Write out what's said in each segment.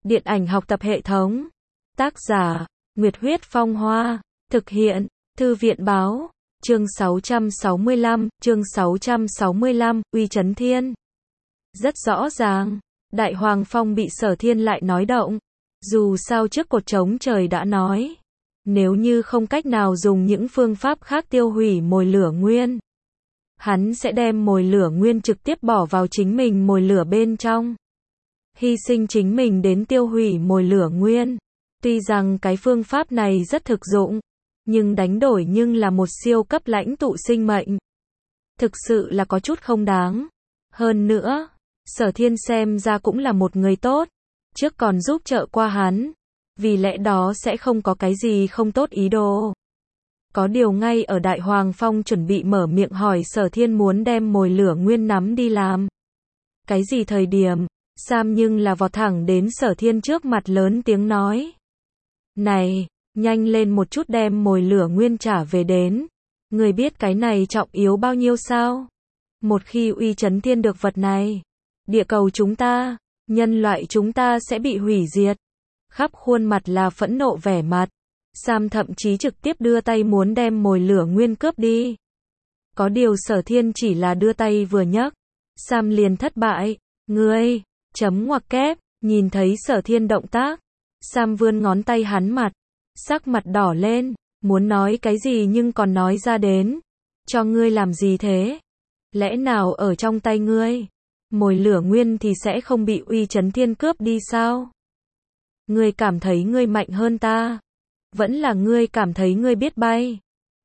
Điện ảnh học tập hệ thống. Tác giả, Nguyệt Huyết Phong Hoa. Thực hiện, Thư viện Báo. Chương 665, Uy Chấn Thiên. Rất rõ ràng, Đại Hoàng Phong bị Sở Thiên lại nói động. Dù sao trước cột trống trời đã nói, nếu như không cách nào dùng những phương pháp khác tiêu hủy mồi lửa nguyên, hắn sẽ đem mồi lửa nguyên trực tiếp bỏ vào chính mình mồi lửa bên trong. Hy sinh chính mình đến tiêu hủy mồi lửa nguyên. Tuy rằng cái phương pháp này rất thực dụng, nhưng đánh đổi nhưng là một siêu cấp lãnh tụ sinh mệnh. Thực sự là có chút không đáng. Hơn nữa, Sở Thiên xem ra cũng là một người tốt, trước còn giúp trợ qua hắn, vì lẽ đó sẽ không có cái gì không tốt ý đồ. Có điều ngay ở Đại Hoàng Phong chuẩn bị mở miệng hỏi Sở Thiên muốn đem mồi lửa nguyên nắm đi làm cái gì thời điểm, Sam nhưng là vọt thẳng đến Sở Thiên trước mặt lớn tiếng nói: "Này, nhanh lên một chút đem mồi lửa nguyên trả về đến. Người biết cái này trọng yếu bao nhiêu sao? Một khi Uy Chấn Thiên được vật này, địa cầu chúng ta, nhân loại chúng ta sẽ bị hủy diệt." Khắp khuôn mặt là phẫn nộ vẻ mặt. Sam thậm chí trực tiếp đưa tay muốn đem mồi lửa nguyên cướp đi. Có điều Sở Thiên chỉ là đưa tay vừa nhấc, Sam liền thất bại. "Ngươi, chấm ngoặc kép." Nhìn thấy Sở Thiên động tác, Sam vươn ngón tay hắn mặt, sắc mặt đỏ lên, muốn nói cái gì nhưng còn nói ra đến. "Cho ngươi làm gì thế? Lẽ nào ở trong tay ngươi, mồi lửa nguyên thì sẽ không bị Uy Chấn Thiên cướp đi sao? Ngươi cảm thấy ngươi mạnh hơn ta? Vẫn là ngươi cảm thấy ngươi biết bay?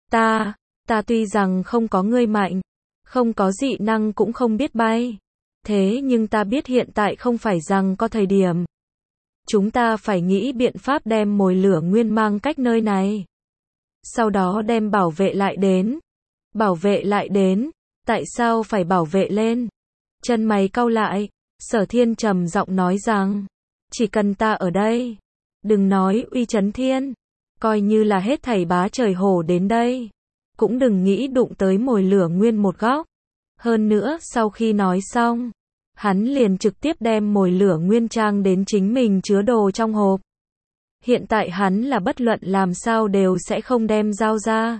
Ta tuy rằng không có ngươi mạnh, không có dị năng cũng không biết bay. Thế nhưng ta biết hiện tại không phải rằng có thời điểm. Chúng ta phải nghĩ biện pháp đem mồi lửa nguyên mang cách nơi này. Sau đó đem bảo vệ lại đến." "Bảo vệ lại đến? Tại sao phải bảo vệ lên?" Chân mày cau lại, Sở Thiên trầm giọng nói rằng: "Chỉ cần ta ở đây, đừng nói Uy Chấn Thiên, coi như là hết thảy bá trời hổ đến đây, cũng đừng nghĩ đụng tới mồi lửa nguyên một góc." Hơn nữa, sau khi nói xong, hắn liền trực tiếp đem mồi lửa nguyên trang đến chính mình chứa đồ trong hộp. Hiện tại hắn là bất luận làm sao đều sẽ không đem giao ra.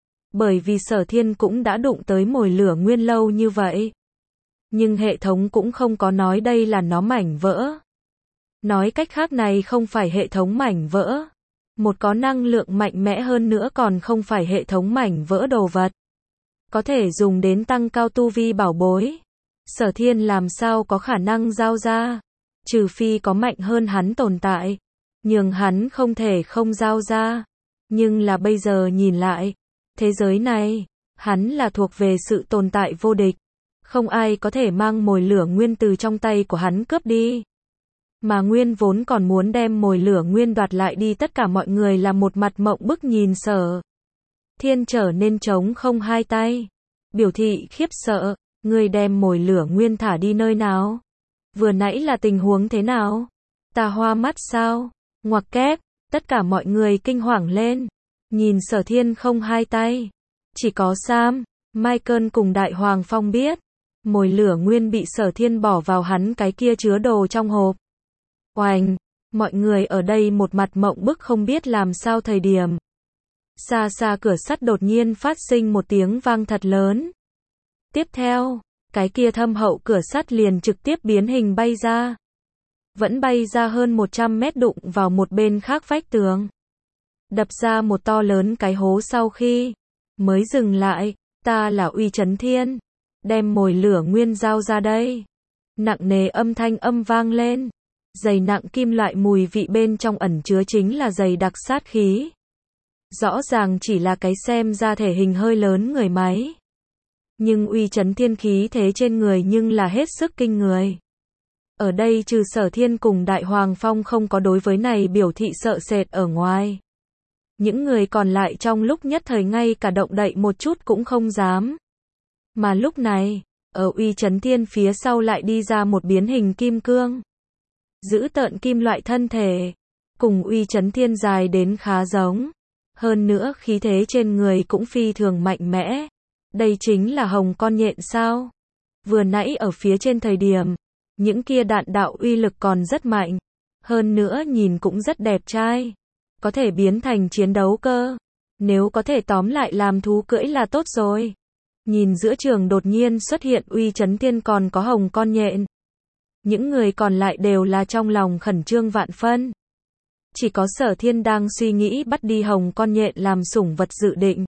Bởi vì Sở Thiên cũng đã đụng tới mồi lửa nguyên lâu như vậy. Nhưng hệ thống cũng không có nói đây là nó mảnh vỡ. Nói cách khác này không phải hệ thống mảnh vỡ. Một có năng lượng mạnh mẽ hơn nữa còn không phải hệ thống mảnh vỡ đồ vật. Có thể dùng đến tăng cao tu vi bảo bối. Sở Thiên làm sao có khả năng giao ra. Trừ phi có mạnh hơn hắn tồn tại. Nhưng hắn không thể không giao ra. Nhưng là bây giờ nhìn lại, thế giới này, hắn là thuộc về sự tồn tại vô địch. Không ai có thể mang mồi lửa nguyên từ trong tay của hắn cướp đi. Mà Nguyên vốn còn muốn đem mồi lửa nguyên đoạt lại đi, tất cả mọi người là một mặt mộng bức nhìn Sở Thiên trở nên trống không hai tay. Biểu thị khiếp sợ: "Ngươi đem mồi lửa nguyên thả đi nơi nào? Vừa nãy là tình huống thế nào? Ta hoa mắt sao?" Ngoặc kép, tất cả mọi người kinh hoàng lên. Nhìn Sở Thiên không hai tay. Chỉ có Sam, Michael cùng Đại Hoàng Phong biết. Mồi lửa nguyên bị Sở Thiên bỏ vào hắn cái kia chứa đồ trong hộp. Oành, mọi người ở đây một mặt mộng bức không biết làm sao thời điểm. Xa xa cửa sắt đột nhiên phát sinh một tiếng vang thật lớn. Tiếp theo, cái kia thâm hậu cửa sắt liền trực tiếp biến hình bay ra. Vẫn bay ra hơn 100 mét đụng vào một bên khác vách tường. Đập ra một to lớn cái hố sau khi mới dừng lại. "Ta là Uy Chấn Thiên. Đem mồi lửa nguyên giao ra đây." Nặng nề âm thanh vang lên. Dày nặng kim loại mùi vị bên trong ẩn chứa chính là dày đặc sát khí. Rõ ràng chỉ là cái xem ra thể hình hơi lớn người máy. Nhưng Uy Chấn Thiên khí thế trên người nhưng là hết sức kinh người. Ở đây trừ Sở Thiên cùng Đại Hoàng Phong không có đối với này biểu thị sợ sệt ở ngoài. Những người còn lại trong lúc nhất thời ngay cả động đậy một chút cũng không dám. Mà lúc này, ở Uy Chấn Thiên phía sau lại đi ra một biến hình kim cương. Giữ tợn kim loại thân thể, cùng Uy Chấn Thiên dài đến khá giống. Hơn nữa khí thế trên người cũng phi thường mạnh mẽ. Đây chính là hồng con nhện sao? Vừa nãy ở phía trên thời điểm, những kia đạn đạo uy lực còn rất mạnh. Hơn nữa nhìn cũng rất đẹp trai. Có thể biến thành chiến đấu cơ. Nếu có thể tóm lại làm thú cưỡi là tốt rồi. Nhìn giữa trường đột nhiên xuất hiện Uy Chấn Thiên còn có Hồng Con Nhện. Những người còn lại đều là trong lòng khẩn trương vạn phân. Chỉ có Sở Thiên đang suy nghĩ bắt đi Hồng Con Nhện làm sủng vật dự định.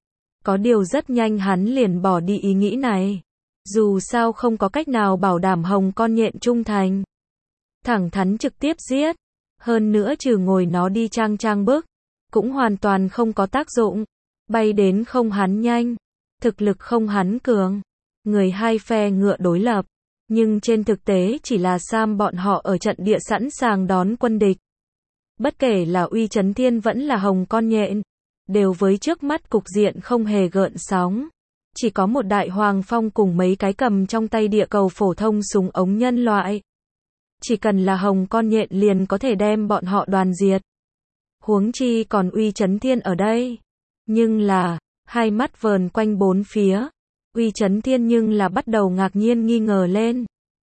Có điều rất nhanh hắn liền bỏ đi ý nghĩ này. Dù sao không có cách nào bảo đảm Hồng Con Nhện trung thành. Thẳng thắn trực tiếp giết. Hơn nữa trừ ngồi nó đi trang bức. Cũng hoàn toàn không có tác dụng. Bay đến không hắn nhanh. Thực lực không hắn cường. Người hai phe ngựa đối lập. Nhưng trên thực tế chỉ là Sam bọn họ ở trận địa sẵn sàng đón quân địch. Bất kể là Uy Chấn Thiên vẫn là Hồng Con Nhện. Đều với trước mắt cục diện không hề gợn sóng. Chỉ có một Đại Hoàng Phong cùng mấy cái cầm trong tay địa cầu phổ thông súng ống nhân loại. Chỉ cần là Hồng Con Nhện liền có thể đem bọn họ đoàn diệt. Huống chi còn Uy Chấn Thiên ở đây. Nhưng là, hai mắt vờn quanh bốn phía. Uy Chấn Thiên nhưng là bắt đầu ngạc nhiên nghi ngờ lên.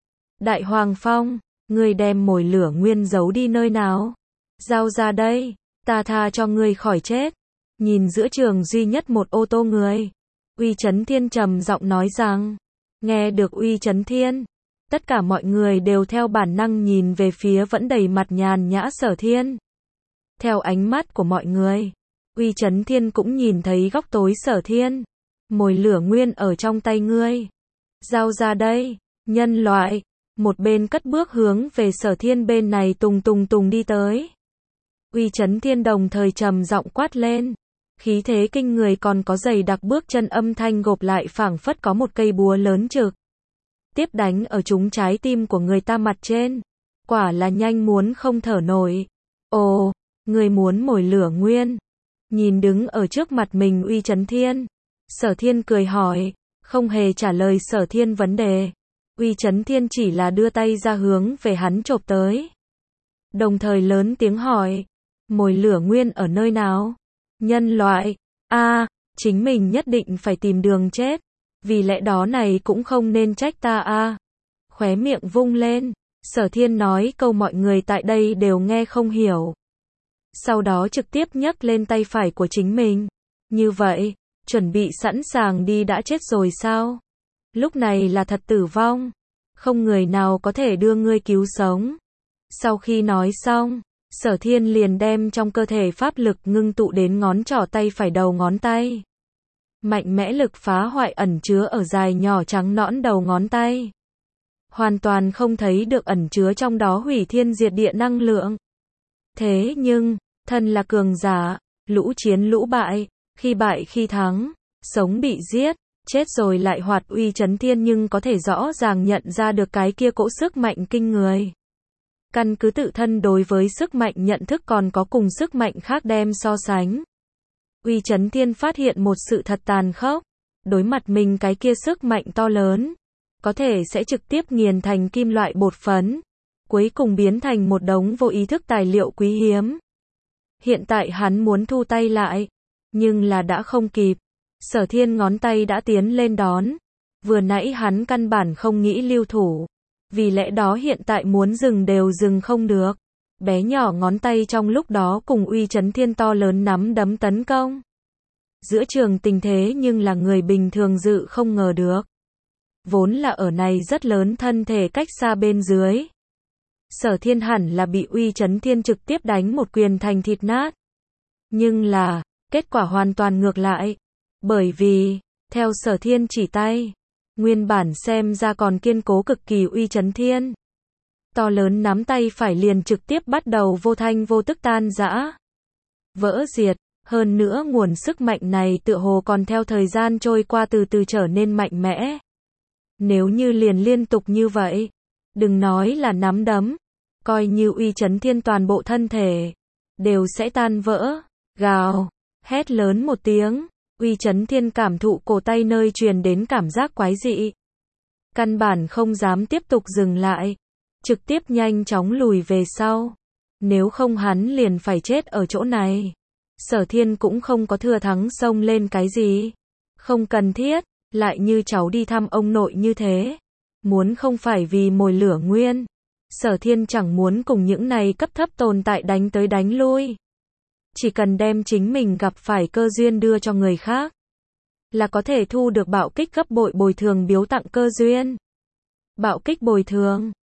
Đại Hoàng Phong, ngươi đem mồi lửa nguyên giấu đi nơi nào? Giao ra đây, ta tha cho ngươi khỏi chết. Nhìn giữa trường duy nhất một ô tô người. Uy Chấn Thiên trầm giọng nói rằng. Nghe được Uy Chấn Thiên. Tất cả mọi người đều theo bản năng nhìn về phía vẫn đầy mặt nhàn nhã Sở Thiên. Theo ánh mắt của mọi người. Uy Chấn Thiên cũng nhìn thấy góc tối Sở Thiên. Mồi lửa nguyên ở trong tay ngươi. Giao ra đây, nhân loại. Một bên cất bước hướng về Sở Thiên bên này tùng đi tới. Uy Chấn Thiên đồng thời trầm giọng quát lên. Khí thế kinh người còn có dày đặc bước chân âm thanh gộp lại phảng phất có một cây búa lớn trực. Tiếp đánh ở trúng trái tim của người ta mặt trên. Quả là nhanh muốn không thở nổi. Ồ, người muốn mồi lửa nguyên. Nhìn đứng ở trước mặt mình Uy Chấn Thiên. Sở Thiên cười hỏi, không hề trả lời Sở Thiên vấn đề. Uy Chấn Thiên chỉ là đưa tay ra hướng về hắn chộp tới. Đồng thời lớn tiếng hỏi, mồi lửa nguyên ở nơi nào? Nhân loại, chính mình nhất định phải tìm đường chết. Vì lẽ đó này cũng không nên trách ta Khóe miệng vung lên, Sở Thiên nói câu mọi người tại đây đều nghe không hiểu. Sau đó trực tiếp nhấc lên tay phải của chính mình. Như vậy, chuẩn bị sẵn sàng đi đã chết rồi sao? Lúc này là thật tử vong. Không người nào có thể đưa ngươi cứu sống. Sau khi nói xong, Sở Thiên liền đem trong cơ thể pháp lực ngưng tụ đến ngón trỏ tay phải đầu ngón tay. Mạnh mẽ lực phá hoại ẩn chứa ở dài nhỏ trắng nõn đầu ngón tay. Hoàn toàn không thấy được ẩn chứa trong đó hủy thiên diệt địa năng lượng. Thế nhưng, thân là cường giả, lũ chiến lũ bại, khi bại khi thắng, sống bị giết, chết rồi lại hoạt. Uy Chấn Thiên nhưng có thể rõ ràng nhận ra được cái kia cỗ sức mạnh kinh người. Căn cứ tự thân đối với sức mạnh nhận thức còn có cùng sức mạnh khác đem so sánh. Uy Chấn Thiên phát hiện một sự thật tàn khốc. Đối mặt mình cái kia sức mạnh to lớn, có thể sẽ trực tiếp nghiền thành kim loại bột phấn, cuối cùng biến thành một đống vô ý thức tài liệu quý hiếm. Hiện tại hắn muốn thu tay lại, nhưng là đã không kịp. Sở Thiên ngón tay đã tiến lên đón. Vừa nãy hắn căn bản không nghĩ lưu thủ. Vì lẽ đó hiện tại muốn dừng đều dừng không được. Bé nhỏ ngón tay trong lúc đó cùng Uy Chấn Thiên to lớn nắm đấm tấn công. Giữa trường tình thế nhưng là người bình thường dự không ngờ được. Vốn là ở này rất lớn thân thể cách xa bên dưới. Sở Thiên hẳn là bị Uy Chấn Thiên trực tiếp đánh một quyền thành thịt nát. Nhưng là, kết quả hoàn toàn ngược lại. Bởi vì, theo Sở Thiên chỉ tay, nguyên bản xem ra còn kiên cố cực kỳ Uy Chấn Thiên. To lớn nắm tay phải liền trực tiếp bắt đầu vô thanh vô tức tan rã. Vỡ diệt, hơn nữa nguồn sức mạnh này tựa hồ còn theo thời gian trôi qua từ từ trở nên mạnh mẽ. Nếu như liền liên tục như vậy, đừng nói là nắm đấm, coi như Uy Chấn Thiên toàn bộ thân thể, đều sẽ tan vỡ. Gào, hét lớn một tiếng, Uy Chấn Thiên cảm thụ cổ tay nơi truyền đến cảm giác quái dị. Căn bản không dám tiếp tục dừng lại, trực tiếp nhanh chóng lùi về sau. Nếu không hắn liền phải chết ở chỗ này. Sở Thiên cũng không có thừa thắng xông lên cái gì. Không cần thiết, lại như cháu đi thăm ông nội như thế. Muốn không phải vì mồi lửa nguyên. Sở Thiên chẳng muốn cùng những này cấp thấp tồn tại đánh tới đánh lui. Chỉ cần đem chính mình gặp phải cơ duyên đưa cho người khác, là có thể thu được bạo kích gấp bội bồi thường biếu tặng cơ duyên. Bạo kích bồi thường.